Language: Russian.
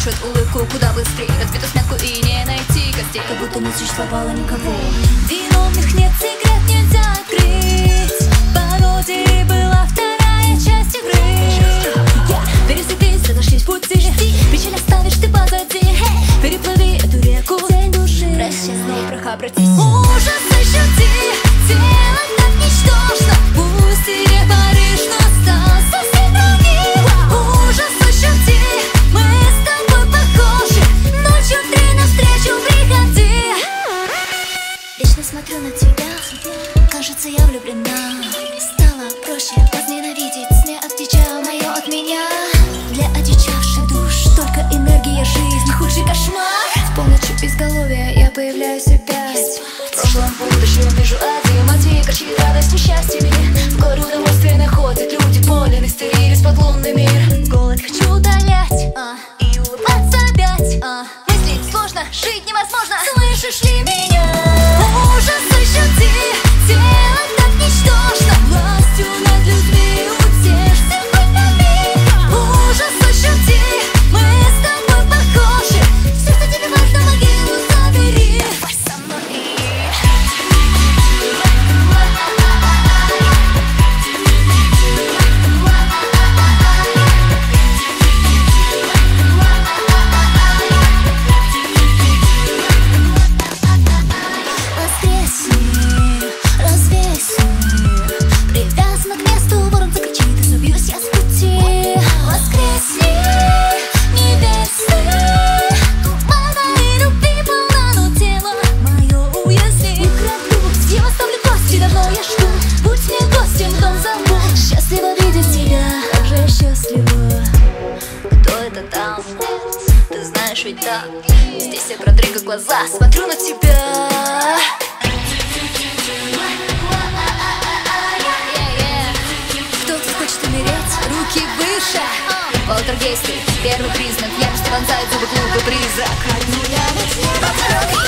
душит улыбку куда быстрее. Разбиту смятку и не найти костей, как будто не существовало никого. Виновных нет, секрет нельзя открыть. Пародией была вторая часть игры. Пересеклись, разошлись пути. Печаль оставишь ты позади. Переплыви эту реку, тень души. Прощай, прах, обратись. Ужас ощути, тело так ничтожно. Пусть и не Париж, но стал совсем другим. Ужас ощути, мы с тобой похожи. Ночью ты навстречу приходи. Вечно смотрю на тебя, кажется, я влюблена. Стало проще возненавидеть, сне отвечал мое от меня. Для одичавших душ только энергия жизни, худший кошмар. В полночи изголовья я появляюсь опять. В прошлом, будущем вижу один мотив. Кричит радость несчастьями. В горе удовольствие находят люди, болен истерии из подлунный мир. Голод хочу удалять и улыбаться опять. Мыслить сложно, жить невозможно. Слышишь ли меня? Ужас ощути, тело так ничтожно. Властью над людьми утешься хоть на миг. Ужас ощути, мы с тобой похожи. Все, что тебе важно, могилу забери. Давай со мной. Воскресни, развейся. Привязана к месту, ворон закричит, и собьюсь я с пути. Воскресни, не верь сны. Тумана и любви полна, но тело мое уясни. Украду, съем, оставлю кости, давно я жду. Будь мне гостем, в дом зову. Счастливо видеть тебя, как же я счастлива. Кто это там? Ты знаешь ведь так. Здесь я протри как глаза, смотрю на тебя. Кто-то хочет умереть, руки выше. Полтергейсты, первый признак. Ярости вонзает зубы глупый призрак. Ну я ведь не